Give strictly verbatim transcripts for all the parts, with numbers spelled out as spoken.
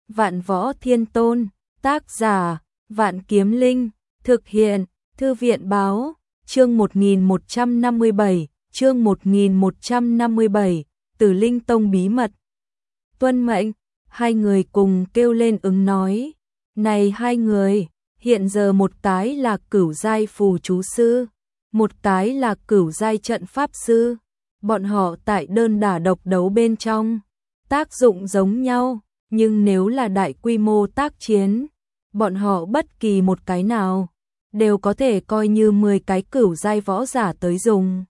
Vạn Võ Thiên Tôn, tác giả, Vạn Kiếm Linh, thực hiện, Thư viện báo, chương một nghìn một trăm năm mươi bảy, chương một nghìn một trăm năm mươi bảy, Tử Linh Tông bí mật. Tuân mệnh, hai người cùng kêu lên ứng nói, này hai người, hiện giờ một cái là cửu giai phù chú sư, một cái là cửu giai trận pháp sư, bọn họ tại đơn đả độc đấu bên trong, tác dụng giống nhau, nhưng nếu là đại quy mô tác chiến, bọn họ bất kỳ một cái nào, đều có thể coi như mười cái cửu giai võ giả tới dùng.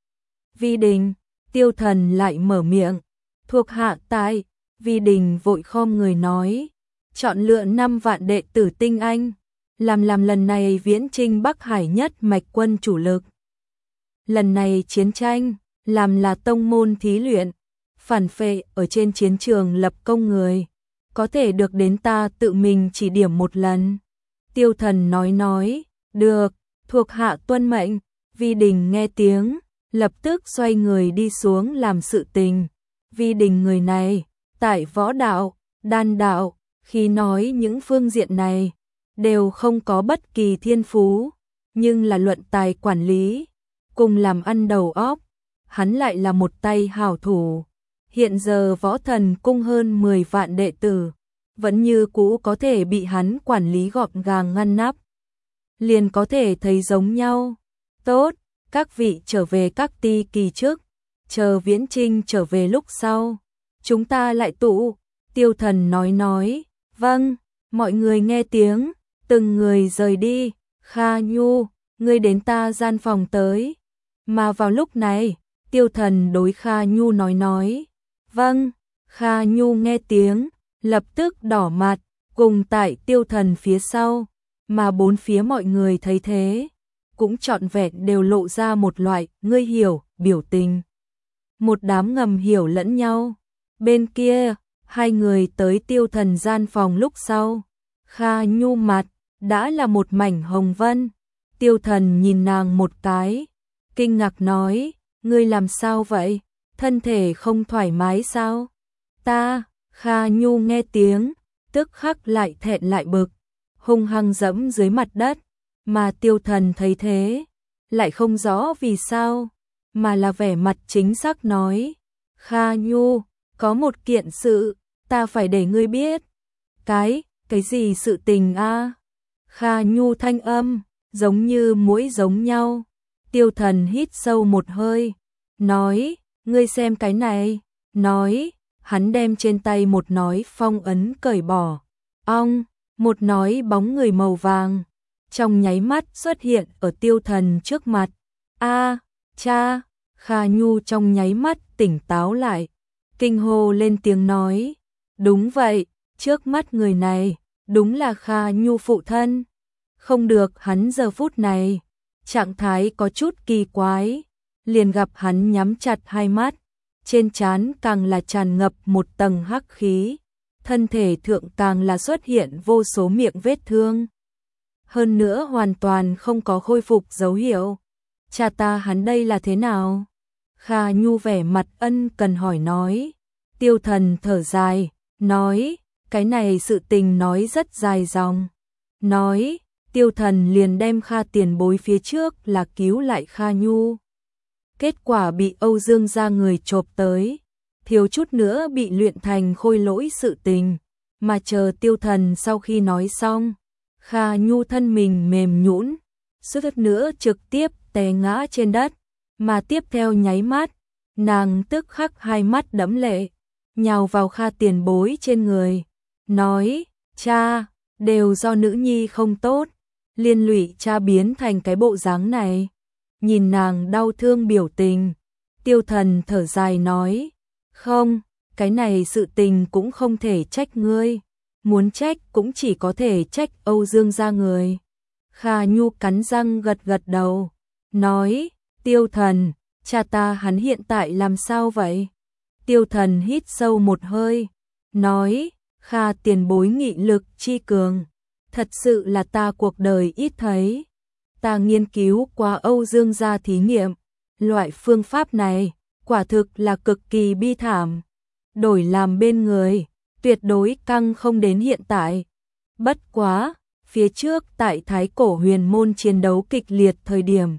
Vi Đình, Tiêu Thần lại mở miệng, thuộc hạ tại, Vi Đình vội khom người nói, chọn lựa năm vạn đệ tử tinh anh, làm làm lần này viễn chinh Bắc Hải nhất mạch quân chủ lực. Lần này chiến tranh, làm là tông môn thí luyện, phản phệ ở trên chiến trường lập công người, có thể được đến ta tự mình chỉ điểm một lần. Tiêu Thần nói nói, được, thuộc hạ tuân mệnh. Vi Đình nghe tiếng, lập tức xoay người đi xuống làm sự tình. Vi Đình người này, tại võ đạo, đan đạo, khi nói những phương diện này, đều không có bất kỳ thiên phú, nhưng là luận tài quản lý, cùng làm ăn đầu óc, hắn lại là một tay hảo thủ. Hiện giờ võ thần cung hơn mười vạn đệ tử, vẫn như cũ có thể bị hắn quản lý gọn gàng ngăn nắp. Liền có thể thấy giống nhau. Tốt, các vị trở về các ti kỳ trước, chờ viễn trinh trở về lúc sau. Chúng ta lại tụ, Tiêu Thần nói nói, vâng, mọi người nghe tiếng, từng người rời đi. Kha Nhu, ngươi đến ta gian phòng tới. Mà vào lúc này, Tiêu Thần đối Kha Nhu nói nói, vâng. Kha Nhu nghe tiếng, lập tức đỏ mặt, cùng tại Tiêu Thần phía sau, mà bốn phía mọi người thấy thế, cũng trọn vẹn đều lộ ra một loại ngươi hiểu biểu tình. Một đám ngầm hiểu lẫn nhau. Bên kia, hai người tới Tiêu Thần gian phòng lúc sau, Kha Nhu mặt đã là một mảnh hồng vân. Tiêu Thần nhìn nàng một cái, kinh ngạc nói, ngươi làm sao vậy? Thân thể không thoải mái sao? Ta, Kha Nhu nghe tiếng, tức khắc lại thẹn lại bực, hung hăng dẫm dưới mặt đất, mà Tiêu Thần thấy thế, lại không rõ vì sao, mà là vẻ mặt chính xác nói, Kha Nhu, có một kiện sự, ta phải để ngươi biết. Cái, cái gì sự tình a? Kha Nhu thanh âm, giống như mũi giống nhau. Tiêu Thần hít sâu một hơi, nói, ngươi xem cái này, nói, hắn đem trên tay một nói phong ấn cởi bỏ. Ong, một nói bóng người màu vàng, trong nháy mắt xuất hiện ở Tiêu Thần trước mặt. A, cha, Kha Nhu trong nháy mắt tỉnh táo lại, kinh hô lên tiếng nói, đúng vậy, trước mắt người này, đúng là Kha Nhu phụ thân. Không được, hắn giờ phút này, trạng thái có chút kỳ quái, liền gặp hắn nhắm chặt hai mắt, trên trán càng là tràn ngập một tầng hắc khí, thân thể thượng càng là xuất hiện vô số miệng vết thương. Hơn nữa hoàn toàn không có khôi phục dấu hiệu. Cha ta hắn đây là thế nào? Kha Nhu vẻ mặt ân cần hỏi nói. Tiêu Thần thở dài, nói, cái này sự tình nói rất dài dòng. Nói, Tiêu Thần liền đem Kha tiền bối phía trước là cứu lại Kha Nhu. Kết quả bị Âu Dương gia người chộp tới, thiếu chút nữa bị luyện thành khôi lỗi sự tình, mà chờ Tiêu Thần sau khi nói xong, Kha Nhu thân mình mềm nhũn, suýt nữa trực tiếp té ngã trên đất, mà tiếp theo nháy mắt, nàng tức khắc hai mắt đẫm lệ, nhào vào Kha tiền bối trên người, nói, cha, đều do nữ nhi không tốt, liên lụy cha biến thành cái bộ dáng này. Nhìn nàng đau thương biểu tình, Tiêu Thần thở dài nói, không, cái này sự tình cũng không thể trách ngươi, muốn trách cũng chỉ có thể trách Âu Dương gia người. Kha Nhu cắn răng gật gật đầu, nói, Tiêu Thần, cha ta hắn hiện tại làm sao vậy? Tiêu Thần hít sâu một hơi, nói, Kha tiền bối nghị lực chi cường, thật sự là ta cuộc đời ít thấy. Ta nghiên cứu qua Âu Dương gia thí nghiệm, loại phương pháp này quả thực là cực kỳ bi thảm. Đổi làm bên người, tuyệt đối căng không đến hiện tại. Bất quá, phía trước tại Thái Cổ Huyền Môn chiến đấu kịch liệt thời điểm,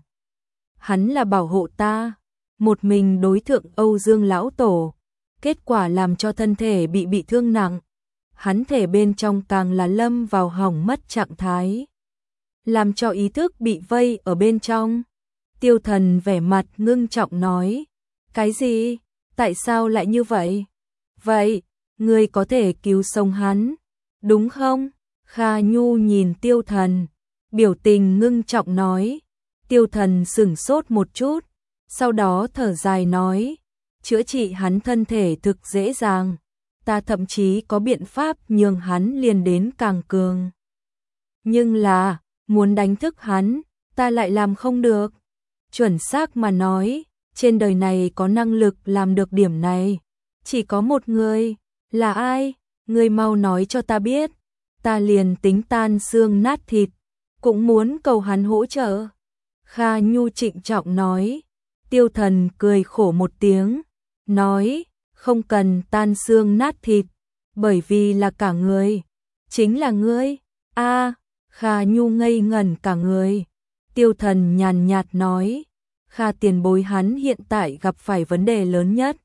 hắn là bảo hộ ta, một mình đối thượng Âu Dương lão tổ, kết quả làm cho thân thể bị bị thương nặng, hắn thể bên trong càng là lâm vào hỏng mất trạng thái, làm cho ý thức bị vây ở bên trong. Tiêu Thần vẻ mặt ngưng trọng nói, cái gì? Tại sao lại như vậy? Vậy, ngươi có thể cứu sống hắn, đúng không? Kha Nhu nhìn Tiêu Thần, biểu tình ngưng trọng nói. Tiêu Thần sửng sốt một chút, sau đó thở dài nói, chữa trị hắn thân thể thực dễ dàng, ta thậm chí có biện pháp nhường hắn liền đến càng cường. Nhưng là, muốn đánh thức hắn, ta lại làm không được. Chuẩn xác mà nói, trên đời này có năng lực làm được điểm này, chỉ có một người. Là ai? Ngươi mau nói cho ta biết, ta liền tính tan xương nát thịt, cũng muốn cầu hắn hỗ trợ. Kha Nhu trịnh trọng nói. Tiêu Thần cười khổ một tiếng, nói, không cần tan xương nát thịt, bởi vì là cả người, chính là ngươi. A, Kha Nhu ngây ngẩn cả người. Tiêu Thần nhàn nhạt nói, Kha tiền bối hắn hiện tại gặp phải vấn đề lớn nhất,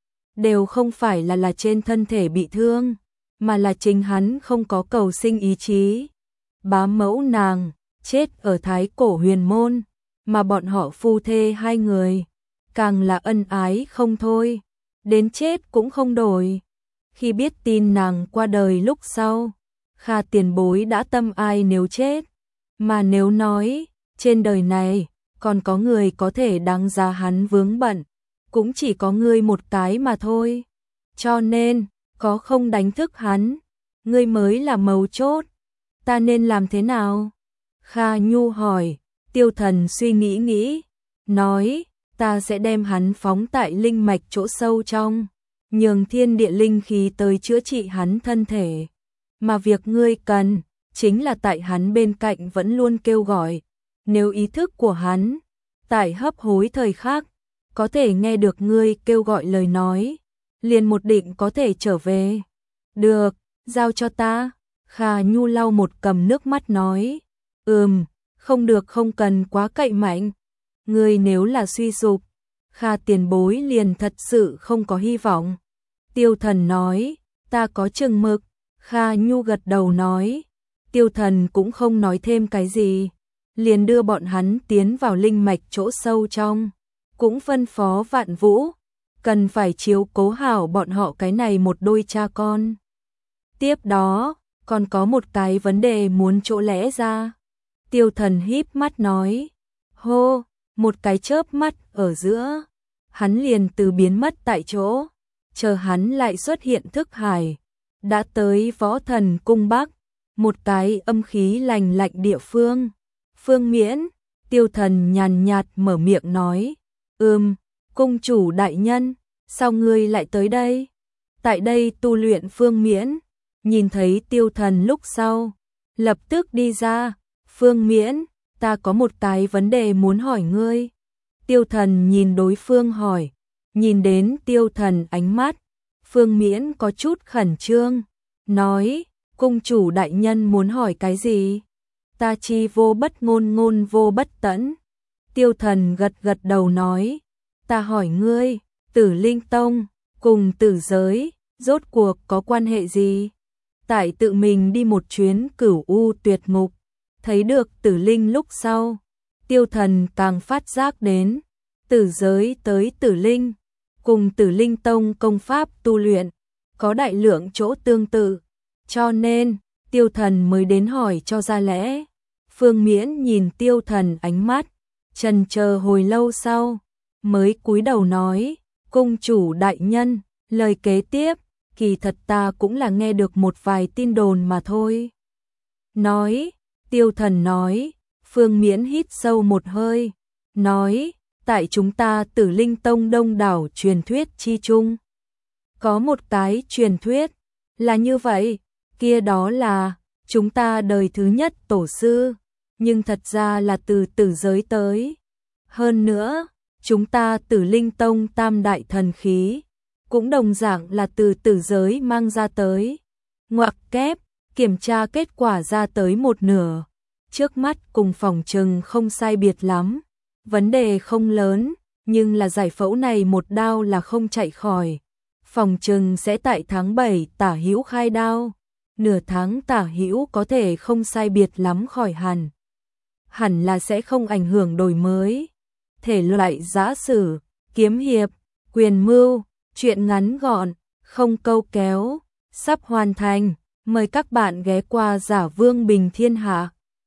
đều không phải là là trên thân thể bị thương, mà là chính hắn không có cầu sinh ý chí. Bá mẫu nàng chết ở Thái Cổ Huyền Môn, mà bọn họ phu thê hai người càng là ân ái không thôi, đến chết cũng không đổi. Khi biết tin nàng qua đời lúc sau, Kha tiền bối đã tâm ai nếu chết, mà nếu nói trên đời này còn có người có thể đáng giá hắn vướng bận, cũng chỉ có ngươi một cái mà thôi. Cho nên, có không đánh thức hắn, ngươi mới là mấu chốt. Ta nên làm thế nào? Kha Nhu hỏi. Tiêu Thần suy nghĩ nghĩ, nói, ta sẽ đem hắn phóng tại linh mạch chỗ sâu trong, nhường thiên địa linh khí tới chữa trị hắn thân thể. Mà việc ngươi cần, chính là tại hắn bên cạnh vẫn luôn kêu gọi. Nếu ý thức của hắn, tại hấp hối thời khắc, có thể nghe được ngươi kêu gọi lời nói, liền một định có thể trở về. Được, giao cho ta. Kha Nhu lau một cầm nước mắt nói, ừm, không được, không cần quá cậy mạnh. Ngươi nếu là suy sụp, Kha tiền bối liền thật sự không có hy vọng. Tiêu Thần nói, ta có chừng mực. Kha Nhu gật đầu nói. Tiêu Thần cũng không nói thêm cái gì, liền đưa bọn hắn tiến vào linh mạch chỗ sâu trong, cũng phân phó Vạn Vũ, cần phải chiếu cố hảo bọn họ cái này một đôi cha con. Tiếp đó, còn có một cái vấn đề muốn chỗ lẽ ra. Tiêu Thần híp mắt nói, hô, một cái chớp mắt ở giữa, hắn liền từ biến mất tại chỗ, chờ hắn lại xuất hiện thức hải, đã tới Võ Thần Cung Bắc, một cái âm khí lành lạnh địa phương. Phương Miễn. Tiêu Thần nhàn nhạt mở miệng nói, ừm, cung chủ đại nhân, sao ngươi lại tới đây? Tại đây tu luyện. Phương Miễn nhìn thấy Tiêu Thần lúc sau, lập tức đi ra. Phương Miễn, ta có một cái vấn đề muốn hỏi ngươi. Tiêu Thần nhìn đối phương hỏi, nhìn đến Tiêu Thần ánh mắt, Phương Miễn có chút khẩn trương, nói, cung chủ đại nhân muốn hỏi cái gì? Ta chi vô bất ngôn, ngôn vô bất tẫn. Tiêu Thần gật gật đầu nói, ta hỏi ngươi, Tử Linh Tông cùng Tử Giới rốt cuộc có quan hệ gì? Tại tự mình đi một chuyến Cửu U Tuyệt Ngục, thấy được Tử Linh lúc sau, Tiêu Thần càng phát giác đến Tử Giới tới Tử Linh cùng Tử Linh Tông công pháp tu luyện có đại lượng chỗ tương tự, cho nên Tiêu Thần mới đến hỏi cho ra lẽ. Phương Miễn nhìn Tiêu Thần ánh mắt, chần chờ hồi lâu sau, mới cúi đầu nói, cung chủ đại nhân, lời kế tiếp, kỳ thật ta cũng là nghe được một vài tin đồn mà thôi. Nói, Tiêu Thần nói. Phương Miễn hít sâu một hơi, nói, tại chúng ta Tử Linh Tông đông đảo truyền thuyết chi chung, có một cái truyền thuyết là như vậy, kia đó là chúng ta đời thứ nhất tổ sư, nhưng thật ra là từ Tử Giới tới. Hơn nữa, chúng ta Tử Linh Tông tam đại thần khí cũng đồng dạng là từ tử giới mang ra tới. Ngoặc kép, kiểm tra kết quả ra tới một nửa. Trước mắt cùng phòng trừng không sai biệt lắm. Vấn đề không lớn, nhưng là giải phẫu này một đao là không chạy khỏi. Phòng trừng sẽ tại tháng bảy tả hữu khai đao. Nửa tháng tả hữu có thể không sai biệt lắm khỏi hẳn. Hẳn là sẽ không ảnh hưởng đổi mới. Thể loại giã sử, kiếm hiệp, quyền mưu, truyện ngắn gọn, không câu kéo, sắp hoàn thành. Mời các bạn ghé qua Giả Vương Bình Thiên Hạ.